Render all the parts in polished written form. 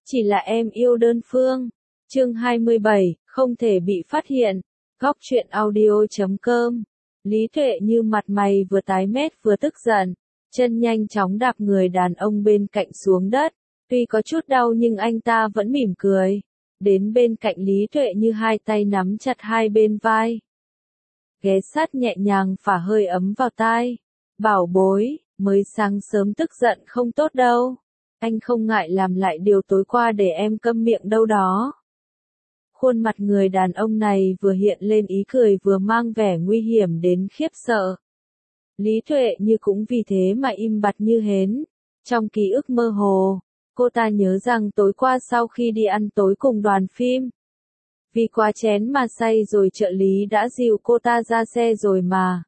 Chỉ là em yêu đơn phương. Chương 27, không thể bị phát hiện. Góc truyện audio.com. Lý Tuệ như mặt mày vừa tái mét vừa tức giận, chân nhanh chóng đạp người đàn ông bên cạnh xuống đất. Tuy có chút đau nhưng anh ta vẫn mỉm cười. Đến bên cạnh Lý Tuệ như hai tay nắm chặt hai bên vai. Ghé sát nhẹ nhàng phả hơi ấm vào tai. Bảo bối, mới sáng sớm tức giận không tốt đâu. Anh không ngại làm lại điều tối qua để em câm miệng đâu đó. Khuôn mặt người đàn ông này vừa hiện lên ý cười vừa mang vẻ nguy hiểm đến khiếp sợ. Lý Tuệ như cũng vì thế mà im bặt như hến. Trong ký ức mơ hồ, cô ta nhớ rằng tối qua sau khi đi ăn tối cùng đoàn phim, vì quá chén mà say rồi trợ lý đã dìu cô ta ra xe rồi mà.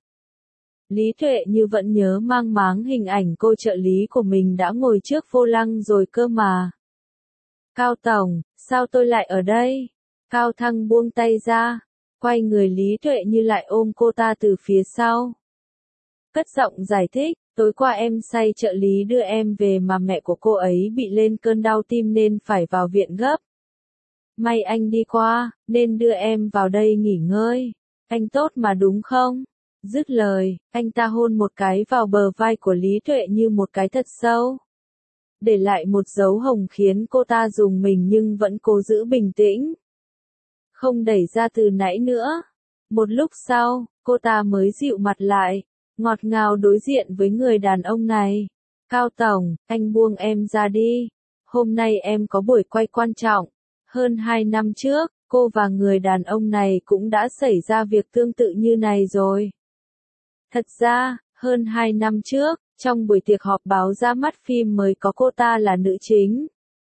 Lý Tuệ như vẫn nhớ mang máng hình ảnh cô trợ lý của mình đã ngồi trước vô lăng rồi cơ mà. Cao Tổng, sao tôi lại ở đây? Cao Thăng buông tay ra, quay người Lý Tuệ như lại ôm cô ta từ phía sau. Cất giọng giải thích, tối qua em say trợ lý đưa em về mà mẹ của cô ấy bị lên cơn đau tim nên phải vào viện gấp. May anh đi qua, nên đưa em vào đây nghỉ ngơi. Anh tốt mà đúng không? Dứt lời, anh ta hôn một cái vào bờ vai của Lý Tuệ như một cái thật sâu. Để lại một dấu hồng khiến cô ta rùng mình nhưng vẫn cố giữ bình tĩnh. Không đẩy ra từ nãy nữa. Một lúc sau, cô ta mới dịu mặt lại, ngọt ngào đối diện với người đàn ông này. Cao Tổng, anh buông em ra đi. Hôm nay em có buổi quay quan trọng. Hơn 2 năm trước, cô và người đàn ông này cũng đã xảy ra việc tương tự như này rồi. Thật ra, hơn 2 năm trước, trong buổi tiệc họp báo ra mắt phim mới có cô ta là nữ chính.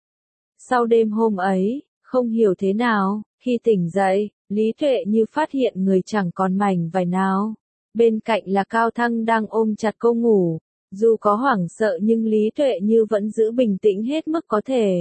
Sau đêm hôm ấy, không hiểu thế nào, khi tỉnh dậy, Lý Tuệ như phát hiện người chẳng còn mảnh vải nào. Bên cạnh là Cao Thăng đang ôm chặt cô ngủ. Dù có hoảng sợ nhưng Lý Tuệ như vẫn giữ bình tĩnh hết mức có thể.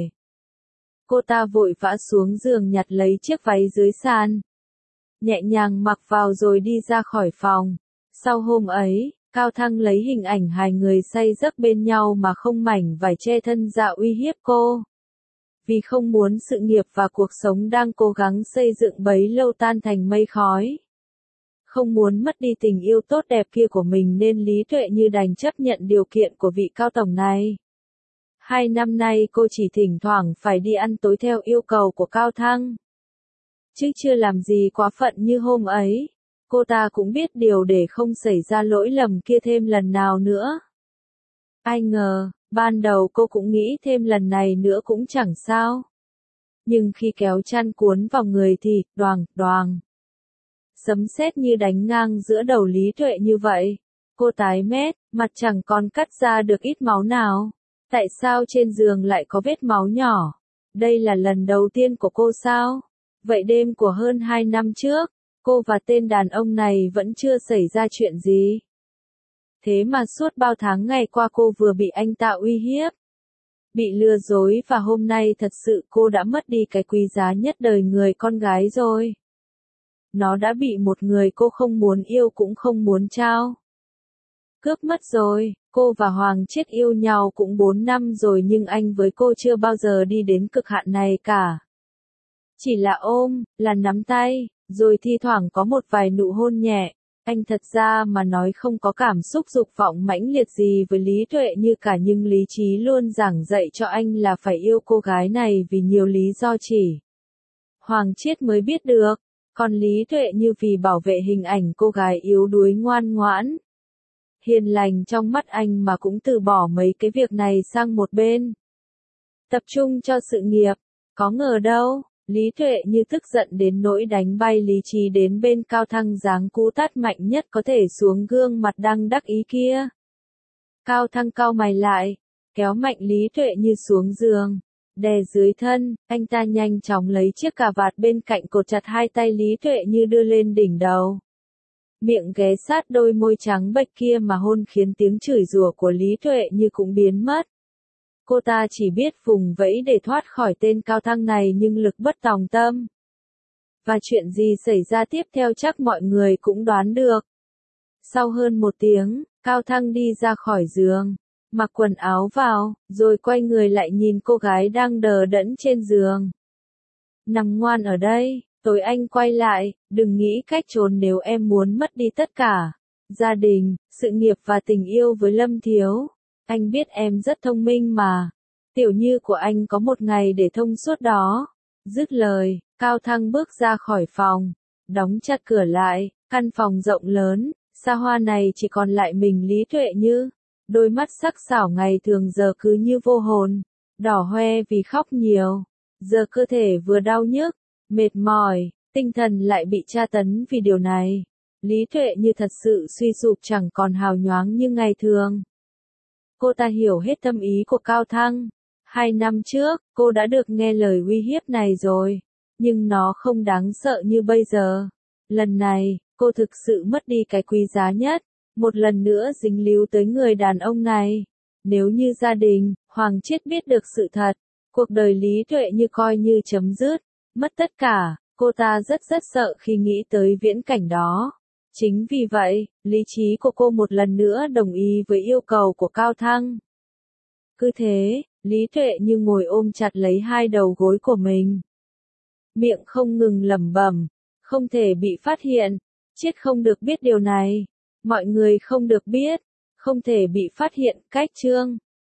Cô ta vội vã xuống giường nhặt lấy chiếc váy dưới sàn, nhẹ nhàng mặc vào rồi đi ra khỏi phòng. Sau hôm ấy, Cao Thăng lấy hình ảnh hai người say giấc bên nhau mà không mảnh vải che thân ra uy hiếp cô. Vì không muốn sự nghiệp và cuộc sống đang cố gắng xây dựng bấy lâu tan thành mây khói. Không muốn mất đi tình yêu tốt đẹp kia của mình nên Lý Tuệ như đành chấp nhận điều kiện của vị Cao Tổng này. 2 năm nay cô chỉ thỉnh thoảng phải đi ăn tối theo yêu cầu của Cao Thăng. Chứ chưa làm gì quá phận như hôm ấy. Cô ta cũng biết điều để không xảy ra lỗi lầm kia thêm lần nào nữa. Ai ngờ, ban đầu cô cũng nghĩ thêm lần này nữa cũng chẳng sao. Nhưng khi kéo chăn cuốn vào người thì, đoàng, đoàng. Sấm sét như đánh ngang giữa đầu Lý Tuệ như vậy. Cô tái mét, mặt chẳng còn cắt ra được ít máu nào. Tại sao trên giường lại có vết máu nhỏ? Đây là lần đầu tiên của cô sao? Vậy đêm của hơn 2 năm trước, cô và tên đàn ông này vẫn chưa xảy ra chuyện gì. Thế mà suốt bao tháng ngày qua cô vừa bị anh ta uy hiếp, bị lừa dối và hôm nay thật sự cô đã mất đi cái quý giá nhất đời người con gái rồi. Nó đã bị một người cô không muốn yêu cũng không muốn trao. Cướp mất rồi. Cô và Hoàng Chiết yêu nhau cũng 4 năm rồi nhưng anh với cô chưa bao giờ đi đến cực hạn này cả. Chỉ là ôm, là nắm tay, rồi thi thoảng có một vài nụ hôn nhẹ. Anh thật ra mà nói không có cảm xúc dục vọng mãnh liệt gì với Lý Tuệ như cả nhưng lý trí luôn giảng dạy cho anh là phải yêu cô gái này vì nhiều lý do chỉ Hoàng Chiết mới biết được. Còn Lý Tuệ như vì bảo vệ hình ảnh cô gái yếu đuối ngoan ngoãn, hiền lành trong mắt anh mà cũng từ bỏ mấy cái việc này sang một bên. Tập trung cho sự nghiệp. Có ngờ đâu, Lý Tuệ như tức giận đến nỗi đánh bay lý trí đến bên Cao Thăng giáng cú tát mạnh nhất có thể xuống gương mặt đang đắc ý kia. Cao Thăng cau mày lại, kéo mạnh Lý Tuệ như xuống giường, đè dưới thân, anh ta nhanh chóng lấy chiếc cà vạt bên cạnh cột chặt hai tay Lý Tuệ như đưa lên đỉnh đầu. Miệng ghé sát đôi môi trắng bệch kia mà hôn khiến tiếng chửi rủa của Lý Tuệ như cũng biến mất. Cô ta chỉ biết vùng vẫy để thoát khỏi tên Cao Thăng này nhưng lực bất tòng tâm. Và chuyện gì xảy ra tiếp theo chắc mọi người cũng đoán được. Sau hơn 1 tiếng, Cao Thăng đi ra khỏi giường. mặc quần áo vào, rồi quay người lại nhìn cô gái đang đờ đẫn trên giường. Nằm ngoan ở đây, tối anh quay lại, đừng nghĩ cách trốn nếu em muốn mất đi tất cả. Gia đình, sự nghiệp và tình yêu với Lâm Thiếu. Anh biết em rất thông minh mà. Tiểu Như của anh có một ngày để thông suốt đó. Dứt lời, Cao Thăng bước ra khỏi phòng, đóng chặt cửa lại, căn phòng rộng lớn, xa hoa này chỉ còn lại mình Lý Tuệ Như. Đôi mắt sắc sảo ngày thường giờ cứ như vô hồn, đỏ hoe vì khóc nhiều. Giờ cơ thể vừa đau nhức, mệt mỏi, tinh thần lại bị tra tấn vì điều này. Lý Tuệ Như thật sự suy sụp chẳng còn hào nhoáng như ngày thường. Cô ta hiểu hết tâm ý của Cao Thăng. 2 năm trước, cô đã được nghe lời uy hiếp này rồi, nhưng nó không đáng sợ như bây giờ. Lần này, cô thực sự mất đi cái quý giá nhất, một lần nữa dính líu tới người đàn ông này. Nếu như gia đình, Hoàng Chiết biết được sự thật, cuộc đời Lý Tuệ Như coi như chấm dứt, mất tất cả, cô ta rất sợ khi nghĩ tới viễn cảnh đó. Chính vì vậy, lý trí của cô một lần nữa đồng ý với yêu cầu của Cao Thăng. Cứ thế, Lý Tuệ Như ngồi ôm chặt lấy hai đầu gối của mình. Miệng không ngừng lẩm bẩm, không thể bị phát hiện, Chiết không được biết điều này, mọi người không được biết, không thể bị phát hiện. Cách chương